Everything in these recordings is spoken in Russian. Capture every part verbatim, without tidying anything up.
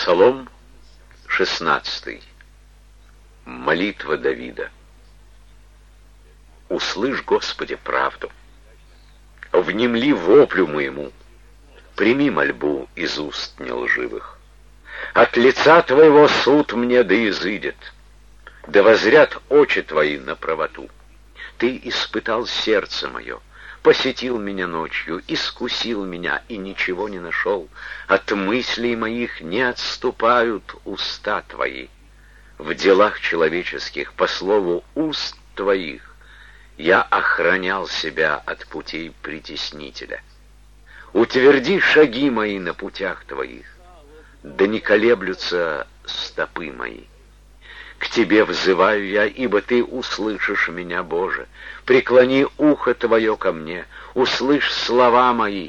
Псалом шестнадцатый. Молитва Давида. Услышь, Господи, правду. Внемли воплю моему. Прими мольбу из уст нелживых. От лица Твоего суд мне да изыдет. Да возрят очи Твои на правоту. Ты испытал сердце мое, посетил меня ночью, искусил меня и ничего не нашел. От мыслей моих не отступают уста Твои. В делах человеческих, по слову уст Твоих, я охранял себя от путей притеснителя. Утверди шаги мои на путях Твоих, да не колеблются стопы мои. К Тебе взываю я, ибо Ты услышишь меня, Боже. Преклони ухо Твое ко мне, услышь слова мои.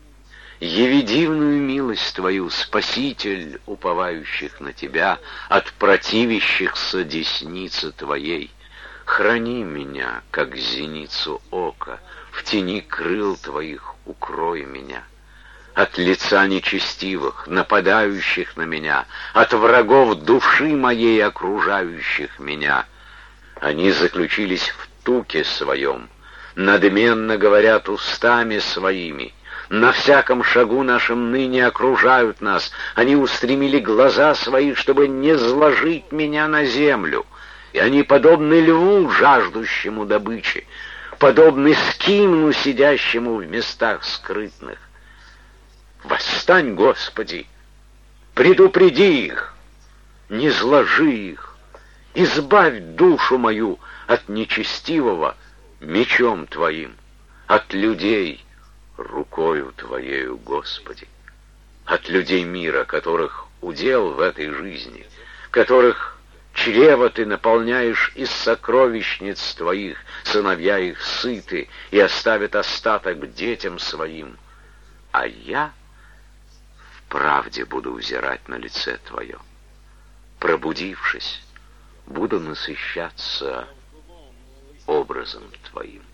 Яви дивную милость Твою, Спаситель уповающих на Тебя, от противящихся десницы Твоей. Храни меня, как зеницу ока, в тени крыл Твоих укрой меня. От лица нечестивых, нападающих на меня, от врагов души моей, окружающих меня. Они заключились в туке своем, надменно говорят устами своими. На всяком шагу нашем ныне окружают нас. Они устремили глаза свои, чтобы не сложить меня на землю. И они подобны льву, жаждущему добычи, подобны скимну, сидящему в местах скрытных. Восстань, Господи, предупреди их, не зложи их, избавь душу мою от нечестивого мечом Твоим, от людей рукою Твоею, Господи, от людей мира, которых удел в этой жизни, которых чрево Ты наполняешь из сокровищниц Твоих, сыновья их сыты и оставят остаток детям своим, а я в правде буду взирать на лице Твое. Пробудившись, буду насыщаться образом Твоим.